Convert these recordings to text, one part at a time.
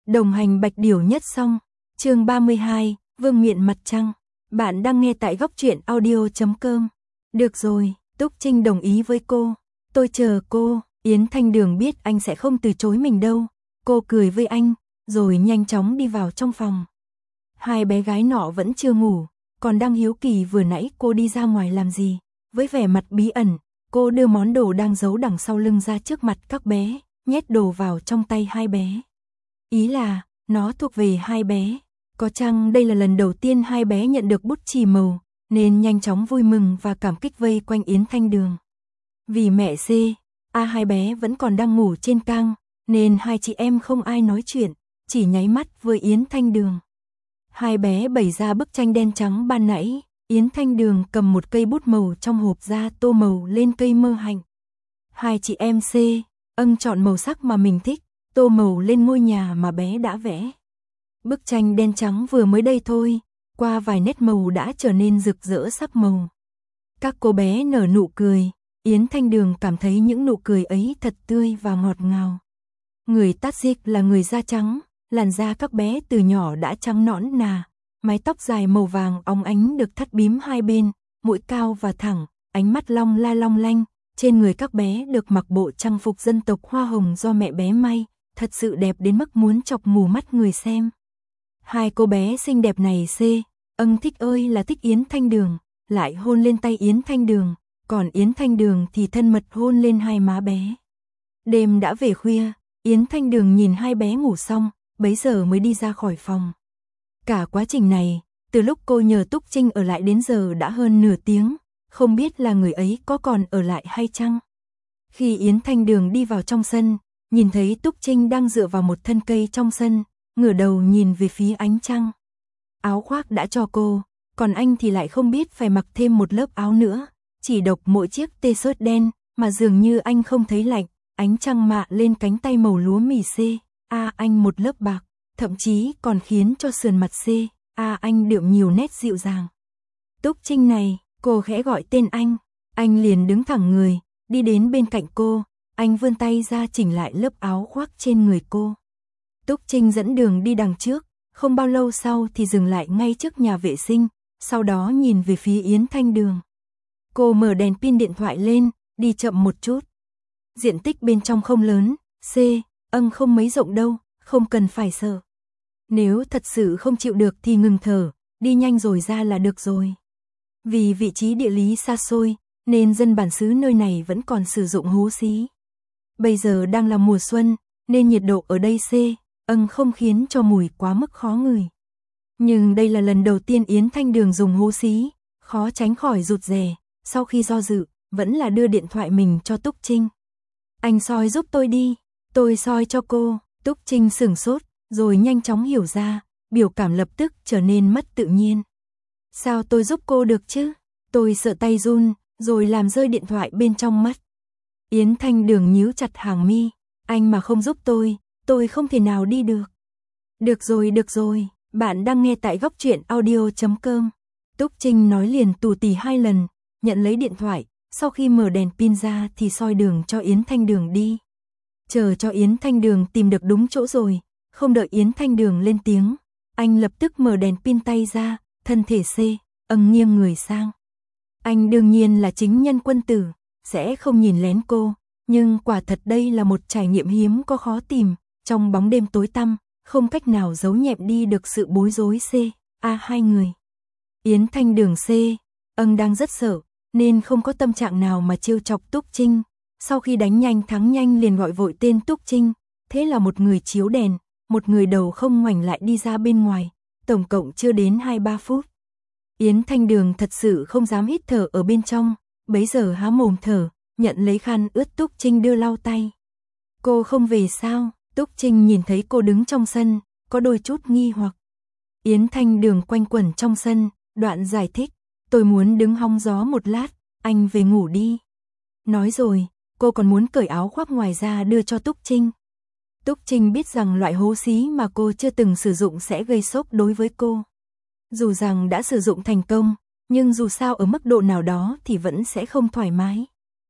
Đồng hành Bạch Điểu nhất xong, chương 32, Vương miện mặt trăng. Bạn đang nghe tại góc truyện audio.com. Được rồi, Túc Trinh đồng ý với cô. Tôi chờ cô. Yến Thanh Đường biết anh sẽ không từ chối mình đâu. Cô cười với anh, rồi nhanh chóng đi vào trong phòng. Hai bé gái nọ vẫn chưa ngủ, còn đang hiếu kỳ vừa nãy cô đi ra ngoài làm gì. Với vẻ mặt bí ẩn, cô đưa món đồ đang giấu đằng sau lưng ra trước mặt các bé, nhét đồ vào trong tay hai bé. Ý là, nó thuộc về hai bé. Có chăng đây là lần đầu tiên hai bé nhận được bút chì màu, nên nhanh chóng vui mừng và cảm kích vây quanh Yến Thanh Đường. Vì mẹ C, hai bé vẫn còn đang ngủ trên căng, nên hai chị em không ai nói chuyện, chỉ nháy mắt với Yến Thanh Đường. Hai bé bày ra bức tranh đen trắng ban nãy, Yến Thanh Đường cầm một cây bút màu trong hộp ra tô màu lên cây mơ hạnh. Hai chị em C, chọn màu sắc mà mình thích, tô màu lên ngôi nhà mà bé đã vẽ. Bức tranh đen trắng vừa mới đây thôi, qua vài nét màu đã trở nên rực rỡ sắc màu. Các cô bé nở nụ cười, Yến Thanh Đường cảm thấy những nụ cười ấy thật tươi và ngọt ngào. Người Tajik là người da trắng, làn da các bé từ nhỏ đã trắng nõn nà, mái tóc dài màu vàng óng ánh được thắt bím hai bên, mũi cao và thẳng, ánh mắt long lanh, trên người các bé được mặc bộ trang phục dân tộc hoa hồng do mẹ bé may, thật sự đẹp đến mức muốn chọc mù mắt người xem. Hai cô bé xinh đẹp này C, thích ơi là thích Yến Thanh Đường, lại hôn lên tay Yến Thanh Đường, còn Yến Thanh Đường thì thân mật hôn lên hai má bé. Đêm đã về khuya, Yến Thanh Đường nhìn hai bé ngủ xong, bấy giờ mới đi ra khỏi phòng. Cả quá trình này, từ lúc cô nhờ Túc Trinh ở lại đến giờ đã hơn nửa tiếng, không biết là người ấy có còn ở lại hay chăng. Khi Yến Thanh Đường đi vào trong sân, nhìn thấy Túc Trinh đang dựa vào một thân cây trong sân, ngửa đầu nhìn về phía ánh trăng. Áo khoác đã cho cô, còn anh thì lại không biết phải mặc thêm một lớp áo nữa, chỉ độc mỗi chiếc t-shirt đen, mà dường như anh không thấy lạnh, ánh trăng mạ lên cánh tay màu lúa mì C, anh một lớp bạc, thậm chí còn khiến cho sườn mặt C, anh đượm nhiều nét dịu dàng. Túc Trinh này, cô khẽ gọi tên anh liền đứng thẳng người, đi đến bên cạnh cô, anh vươn tay ra chỉnh lại lớp áo khoác trên người cô. Túc Trinh dẫn đường đi đằng trước, không bao lâu sau thì dừng lại ngay trước nhà vệ sinh, sau đó nhìn về phía Yến Thanh Đường. Cô mở đèn pin điện thoại lên, đi chậm một chút. Diện tích bên trong không lớn, C, không mấy rộng đâu, không cần phải sợ. Nếu thật sự không chịu được thì ngừng thở, đi nhanh rồi ra là được rồi. Vì vị trí địa lý xa xôi, nên dân bản xứ nơi này vẫn còn sử dụng hú xí. Bây giờ đang là mùa xuân, nên nhiệt độ ở đây C, không khiến cho mùi quá mức khó ngửi. Nhưng đây là lần đầu tiên Yến Thanh Đường dùng hú xí, khó tránh khỏi rụt rè, sau khi do dự, vẫn là đưa điện thoại mình cho Túc Trinh. Anh soi giúp tôi đi, tôi soi cho cô. Túc Trinh sửng sốt, rồi nhanh chóng hiểu ra, biểu cảm lập tức trở nên mất tự nhiên. Sao tôi giúp cô được chứ? Tôi sợ tay run, rồi làm rơi điện thoại bên trong mất. Yến Thanh Đường nhíu chặt hàng mi, anh mà không giúp tôi không thể nào đi được. Được rồi, bạn đang nghe tại góc truyện audio.com. Túc Trinh nói liền tù tì hai lần, nhận lấy điện thoại, sau khi mở đèn pin ra thì soi đường cho Yến Thanh Đường đi. Chờ cho Yến Thanh Đường tìm được đúng chỗ rồi, không đợi Yến Thanh Đường lên tiếng, anh lập tức mở đèn pin tay ra, thân thể C, nghiêng người sang. Anh đương nhiên là chính nhân quân tử, sẽ không nhìn lén cô, nhưng quả thật đây là một trải nghiệm hiếm có khó tìm, trong bóng đêm tối tăm, không cách nào giấu nhẹm đi được sự bối rối C, hai người. Yến Thanh Đường C, đang rất sợ, nên không có tâm trạng nào mà trêu chọc Túc Trinh. Sau khi đánh nhanh thắng nhanh liền gọi vội tên Túc Trinh, thế là một người chiếu đèn, một người đầu không ngoảnh lại đi ra bên ngoài, tổng cộng chưa đến 2-3 phút. Yến Thanh Đường thật sự không dám hít thở ở bên trong, bấy giờ há mồm thở, nhận lấy khăn ướt Túc Trinh đưa lau tay. Cô không về sao? Túc Trinh nhìn thấy cô đứng trong sân, có đôi chút nghi hoặc. Yến Thanh Đường quanh quẩn trong sân, đoạn giải thích, tôi muốn đứng hóng gió một lát, anh về ngủ đi. Nói rồi, cô còn muốn cởi áo khoác ngoài ra đưa cho Túc Trinh. Túc Trinh biết rằng loại hố xí mà cô chưa từng sử dụng sẽ gây sốc đối với cô. Dù rằng đã sử dụng thành công, nhưng dù sao ở mức độ nào đó thì vẫn sẽ không thoải mái.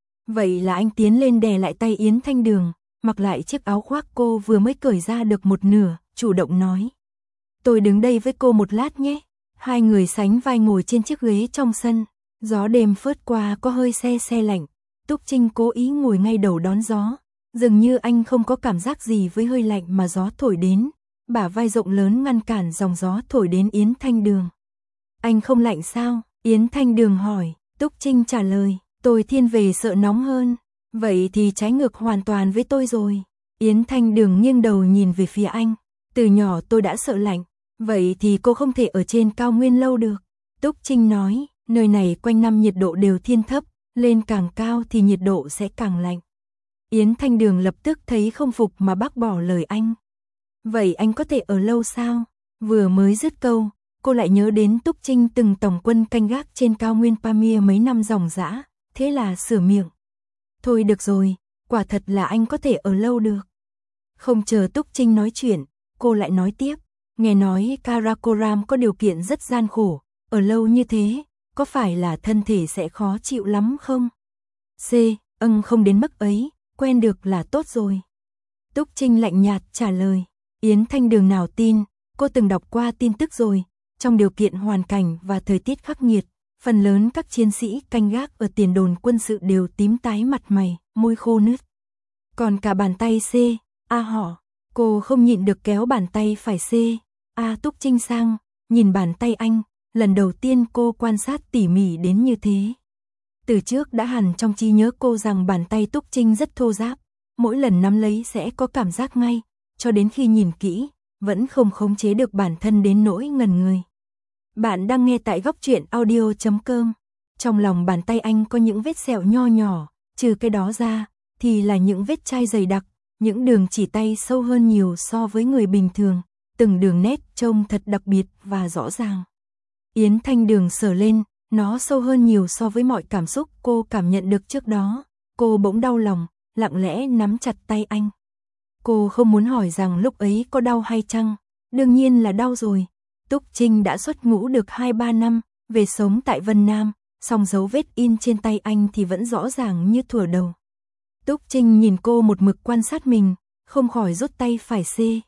Vậy là anh tiến lên đè lại tay Yến Thanh Đường, mặc lại chiếc áo khoác cô vừa mới cởi ra được một nửa, chủ động nói. Tôi đứng đây với cô một lát nhé. Hai người sánh vai ngồi trên chiếc ghế trong sân. Gió đêm phớt qua có hơi se lạnh. Túc Trinh cố ý ngồi ngay đầu đón gió. Dường như anh không có cảm giác gì với hơi lạnh mà gió thổi đến. Bả vai rộng lớn ngăn cản dòng gió thổi đến Yến Thanh Đường. Anh không lạnh sao? Yến Thanh Đường hỏi. Túc Trinh trả lời. Tôi thiên về sợ nóng hơn. Vậy thì trái ngược hoàn toàn với tôi rồi. Yến Thanh Đường nghiêng đầu nhìn về phía anh. Từ nhỏ tôi đã sợ lạnh. Vậy thì cô không thể ở trên cao nguyên lâu được. Túc Trinh nói. Nơi này quanh năm nhiệt độ đều thiên thấp. Lên càng cao thì nhiệt độ sẽ càng lạnh. Yến Thanh Đường lập tức thấy không phục mà bác bỏ lời anh. Vậy anh có thể ở lâu sao? Vừa mới dứt câu, cô lại nhớ đến Túc Trinh từng tổng quân canh gác trên cao nguyên Pamir mấy năm ròng rã, thế là sửa miệng. Thôi được rồi, quả thật là anh có thể ở lâu được. Không chờ Túc Trinh nói chuyện, cô lại nói tiếp. Nghe nói Karakoram có điều kiện rất gian khổ, ở lâu như thế, có phải là thân thể sẽ khó chịu lắm không? Không đến mức ấy, quen được là tốt rồi. Túc Trinh lạnh nhạt trả lời. Yến Thanh Đường nào tin, cô từng đọc qua tin tức rồi. Trong điều kiện hoàn cảnh và thời tiết khắc nghiệt, phần lớn các chiến sĩ canh gác ở tiền đồn quân sự đều tím tái mặt mày, môi khô nứt. Còn cả bàn tay họ, cô không nhịn được kéo bàn tay phải Túc Trinh sang, nhìn bàn tay anh, lần đầu tiên cô quan sát tỉ mỉ đến như thế. Từ trước đã hẳn trong trí nhớ cô rằng bàn tay Túc Trinh rất thô ráp, mỗi lần nắm lấy sẽ có cảm giác ngay, cho đến khi nhìn kỹ, vẫn không khống chế được bản thân đến nỗi ngẩn người. Bạn đang nghe tại góc truyện audio.com. Trong lòng bàn tay anh có những vết sẹo nho nhỏ, trừ cái đó ra, thì là những vết chai dày đặc, những đường chỉ tay sâu hơn nhiều so với người bình thường, từng đường nét trông thật đặc biệt và rõ ràng. Yến Thanh Đường sờ lên, nó sâu hơn nhiều so với mọi cảm xúc cô cảm nhận được trước đó. Cô bỗng đau lòng, lặng lẽ nắm chặt tay anh. Cô không muốn hỏi rằng lúc ấy có đau hay chăng, đương nhiên là đau rồi. Túc Trinh đã xuất ngũ được 2-3 năm, về sống tại Vân Nam, song dấu vết in trên tay anh thì vẫn rõ ràng như thuở đầu. Túc Trinh nhìn cô một mực quan sát mình, không khỏi rút tay phải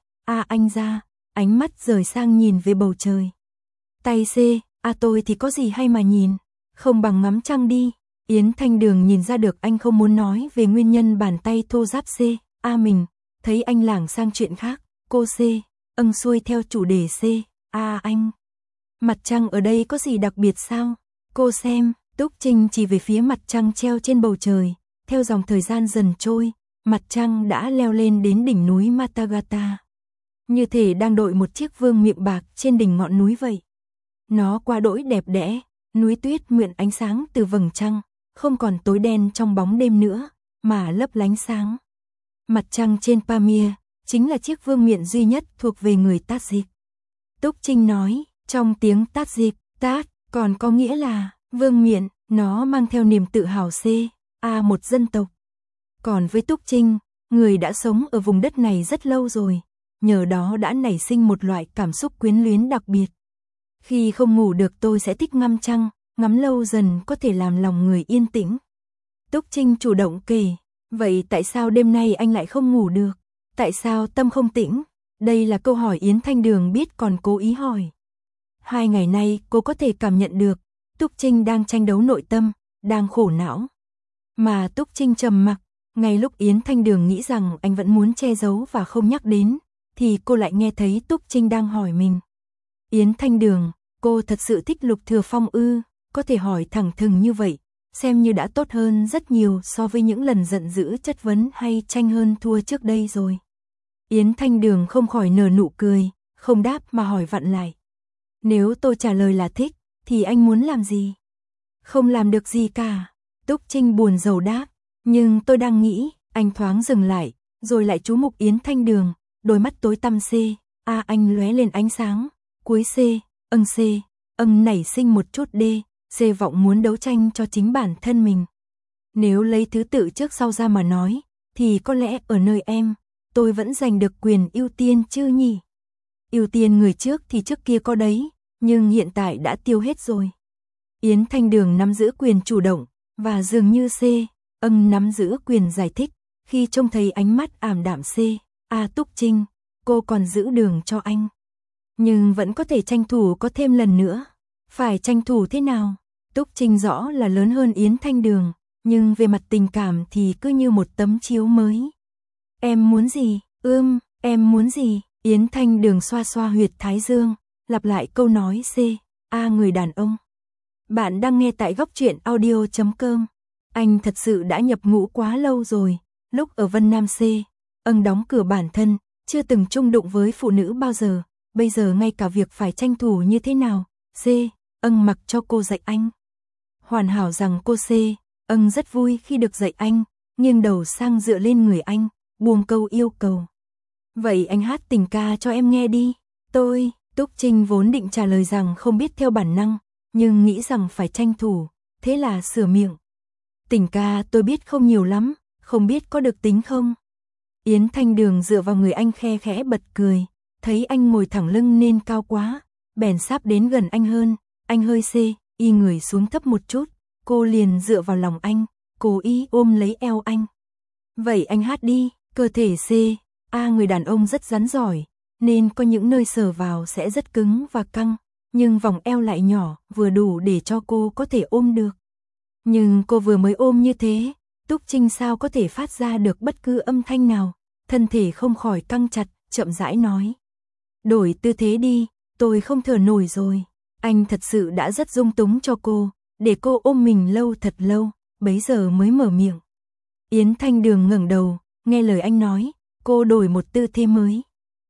anh ra, ánh mắt rời sang nhìn về bầu trời. Tay tôi thì có gì hay mà nhìn, không bằng ngắm trăng đi. Yến Thanh Đường nhìn ra được anh không muốn nói về nguyên nhân bàn tay thô ráp mình, thấy anh lảng sang chuyện khác, cô xuôi theo chủ đề anh. Mặt trăng ở đây có gì đặc biệt sao? Cô xem, Túc Trinh chỉ về phía mặt trăng treo trên bầu trời, theo dòng thời gian dần trôi, mặt trăng đã leo lên đến đỉnh núi Matagata. Như thể đang đội một chiếc vương miện bạc trên đỉnh ngọn núi vậy. Nó quá đỗi đẹp đẽ, núi tuyết mượn ánh sáng từ vầng trăng, không còn tối đen trong bóng đêm nữa, mà lấp lánh sáng. Mặt trăng trên Pamir, chính là chiếc vương miện duy nhất thuộc về người Tajik. Túc Trinh nói, trong tiếng Tajik, còn có nghĩa là, vương miện, nó mang theo niềm tự hào một dân tộc. Còn với Túc Trinh, người đã sống ở vùng đất này rất lâu rồi, nhờ đó đã nảy sinh một loại cảm xúc quyến luyến đặc biệt. Khi không ngủ được tôi sẽ thích ngắm trăng, ngắm lâu dần có thể làm lòng người yên tĩnh. Túc Trinh chủ động kể, vậy tại sao đêm nay anh lại không ngủ được? Tại sao tâm không tĩnh? Đây là câu hỏi Yến Thanh Đường biết còn cố ý hỏi. 2 ngày nay cô có thể cảm nhận được, Túc Trinh đang tranh đấu nội tâm, đang khổ não. Mà Túc Trinh trầm mặc, ngay lúc Yến Thanh Đường nghĩ rằng anh vẫn muốn che giấu và không nhắc đến, thì cô lại nghe thấy Túc Trinh đang hỏi mình. Yến Thanh Đường, cô thật sự thích Lục Thừa Phong ư? Có thể hỏi thẳng thừng như vậy, xem như đã tốt hơn rất nhiều so với những lần giận dữ chất vấn hay tranh hơn thua trước đây rồi. Yến Thanh Đường không khỏi nở nụ cười, không đáp mà hỏi vặn lại. Nếu tôi trả lời là thích, thì anh muốn làm gì? Không làm được gì cả. Túc Trinh buồn rầu đáp, nhưng tôi đang nghĩ. Anh thoáng dừng lại, rồi lại chú mục Yến Thanh Đường, đôi mắt tối tăm anh lóe lên ánh sáng. Cuối nảy sinh một chút vọng muốn đấu tranh cho chính bản thân mình. Nếu lấy thứ tự trước sau ra mà nói, thì có lẽ ở nơi em, tôi vẫn giành được quyền ưu tiên chứ nhỉ? Ưu tiên người trước thì trước kia có đấy, nhưng hiện tại đã tiêu hết rồi. Yến Thanh Đường nắm giữ quyền chủ động, và dường như nắm giữ quyền giải thích, khi trông thấy ánh mắt ảm đạm Túc Trinh, cô còn giữ đường cho anh. Nhưng vẫn có thể tranh thủ có thêm lần nữa. Phải tranh thủ thế nào? Túc Trinh rõ là lớn hơn Yến Thanh Đường, nhưng về mặt tình cảm thì cứ như một tấm chiếu mới. Em muốn gì? Em muốn gì? Yến Thanh Đường xoa xoa huyệt thái dương, lặp lại câu nói người đàn ông. Bạn đang nghe tại goctruyện.audio.com. Anh thật sự đã nhập ngũ quá lâu rồi, lúc ở Vân Nam đóng cửa bản thân, chưa từng chung đụng với phụ nữ bao giờ, bây giờ ngay cả việc phải tranh thủ như thế nào, mặc cho cô dạy anh. Hoàn hảo rằng cô rất vui khi được dạy anh, nghiêng đầu sang dựa lên người anh, buông câu yêu cầu. Vậy anh hát tình ca cho em nghe đi. Túc Trinh vốn định trả lời rằng không biết theo bản năng, nhưng nghĩ rằng phải tranh thủ, thế là sửa miệng. Tình ca tôi biết không nhiều lắm, không biết có được tính không? Yến Thanh Đường dựa vào người anh khe khẽ bật cười, thấy anh ngồi thẳng lưng nên cao quá, bèn sáp đến gần anh hơn, anh hơi y người xuống thấp một chút, cô liền dựa vào lòng anh, cố ý ôm lấy eo anh. Vậy anh hát đi, cơ thể người đàn ông rất rắn giỏi, nên có những nơi sờ vào sẽ rất cứng và căng, nhưng vòng eo lại nhỏ, vừa đủ để cho cô có thể ôm được. Nhưng cô vừa mới ôm như thế, Túc Trinh sao có thể phát ra được bất cứ âm thanh nào, thân thể không khỏi căng chặt, chậm rãi nói. Đổi tư thế đi, tôi không thở nổi rồi. Anh thật sự đã rất dung túng cho cô, để cô ôm mình lâu thật lâu, bấy giờ mới mở miệng. Yến Thanh Đường ngẩng đầu, nghe lời anh nói, cô đổi một tư thế mới.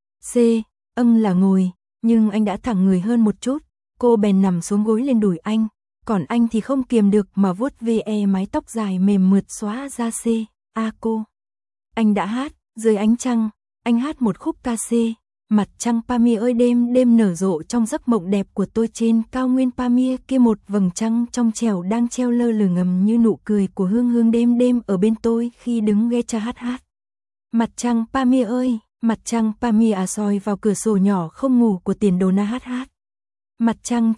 Là ngồi, nhưng anh đã thẳng người hơn một chút, cô bèn nằm xuống gối lên đùi anh, còn anh thì không kiềm được mà vuốt ve mái tóc dài mềm mượt xóa ra cô. Anh đã hát, dưới ánh trăng, anh hát một khúc ca mặt trăng Pamir ơi đêm đêm nở rộ trong giấc mộng đẹp của tôi trên cao nguyên Pamir kia một vầng trăng trong trẻo đang treo lơ lửng ngầm như nụ cười của hương hương đêm đêm ở bên tôi khi đứng nghe cha hát. Mặt trăng Pamir ơi, mặt trăng Pamir soi vào cửa sổ nhỏ không ngủ của Tiền Đồ Na hát. Mặt trăng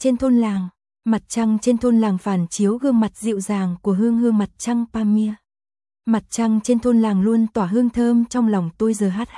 trên thôn làng phản chiếu gương mặt dịu dàng của hương hương mặt trăng Pamir. Mặt trăng trên thôn làng luôn tỏa hương thơm trong lòng tôi giờ hát.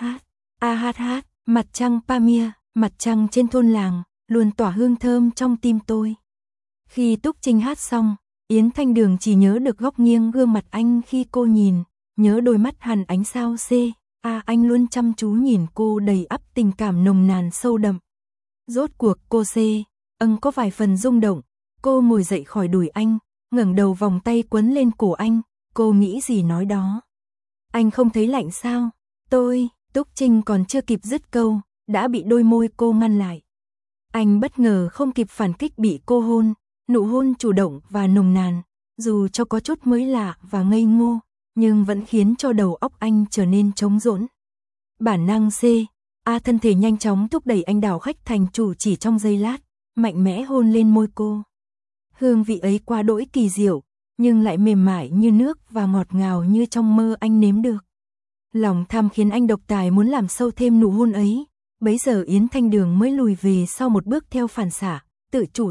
Mặt trăng Pamir, mặt trăng trên thôn làng, luôn tỏa hương thơm trong tim tôi. Khi Túc Trinh hát xong, Yến Thanh Đường chỉ nhớ được góc nghiêng gương mặt anh khi cô nhìn, nhớ đôi mắt hằn ánh sao anh luôn chăm chú nhìn cô đầy ắp tình cảm nồng nàn sâu đậm. Rốt cuộc cô có vài phần rung động, cô ngồi dậy khỏi đùi anh, ngẩng đầu vòng tay quấn lên cổ anh, cô nghĩ gì nói đó. Anh không thấy lạnh sao? Túc Trinh còn chưa kịp dứt câu, đã bị đôi môi cô ngăn lại. Anh bất ngờ không kịp phản kích bị cô hôn, nụ hôn chủ động và nồng nàn, dù cho có chút mới lạ và ngây ngô, nhưng vẫn khiến cho đầu óc anh trở nên trống rỗng. Bản năng thân thể nhanh chóng thúc đẩy anh đảo khách thành chủ chỉ trong giây lát, mạnh mẽ hôn lên môi cô. Hương vị ấy quá đỗi kỳ diệu, nhưng lại mềm mại như nước và ngọt ngào như trong mơ anh nếm được. Lòng tham khiến anh độc tài muốn làm sâu thêm nụ hôn ấy, bấy giờ Yến Thanh Đường mới lùi về sau một bước theo phản xạ, tự chủ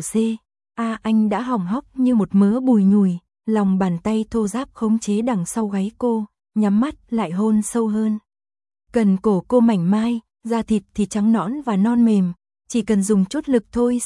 anh đã hỏng hóc như một mớ bùi nhùi, lòng bàn tay thô ráp khống chế đằng sau gáy cô, nhắm mắt lại hôn sâu hơn. Cần cổ cô mảnh mai, da thịt thì trắng nõn và non mềm, chỉ cần dùng chút lực thôi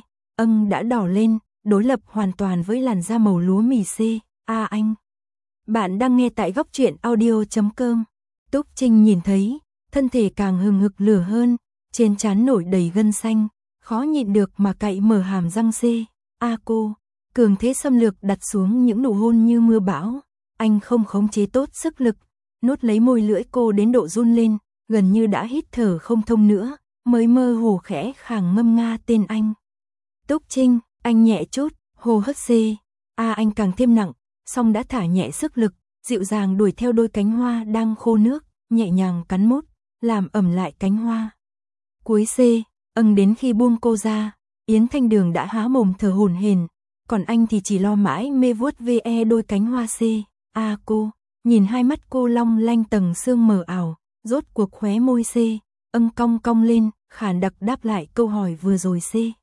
đã đỏ lên, đối lập hoàn toàn với làn da màu lúa mì anh. Bạn đang nghe tại goctruyện.audio.com. Túc Trinh nhìn thấy, thân thể càng hừng hực lửa hơn, trên trán nổi đầy gân xanh, khó nhịn được mà cạy mở hàm răng cô. Cường thế xâm lược đặt xuống những nụ hôn như mưa bão, anh không khống chế tốt sức lực, nuốt lấy môi lưỡi cô đến độ run lên, gần như đã hít thở không thông nữa, mới mơ hồ khẽ khàng ngâm nga tên anh. Túc Trinh, anh nhẹ chút, hô hấp anh càng thêm nặng, song đã thả nhẹ sức lực, dịu dàng đuổi theo đôi cánh hoa đang khô nước, nhẹ nhàng cắn mút, làm ẩm lại cánh hoa. Cuối đến khi buông cô ra, Yến Thanh Đường đã há mồm thở hổn hển, còn anh thì chỉ lo mãi mê vuốt ve đôi cánh hoa cô, nhìn hai mắt cô long lanh tầng sương mờ ảo, rốt cuộc khóe môi cong cong lên, khàn đặc đáp lại câu hỏi vừa rồi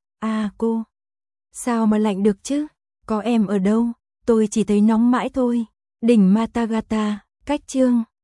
cô. Sao mà lạnh được chứ? Có em ở đâu? Tôi chỉ thấy nóng mãi thôi. Đỉnh Matagata, cách chương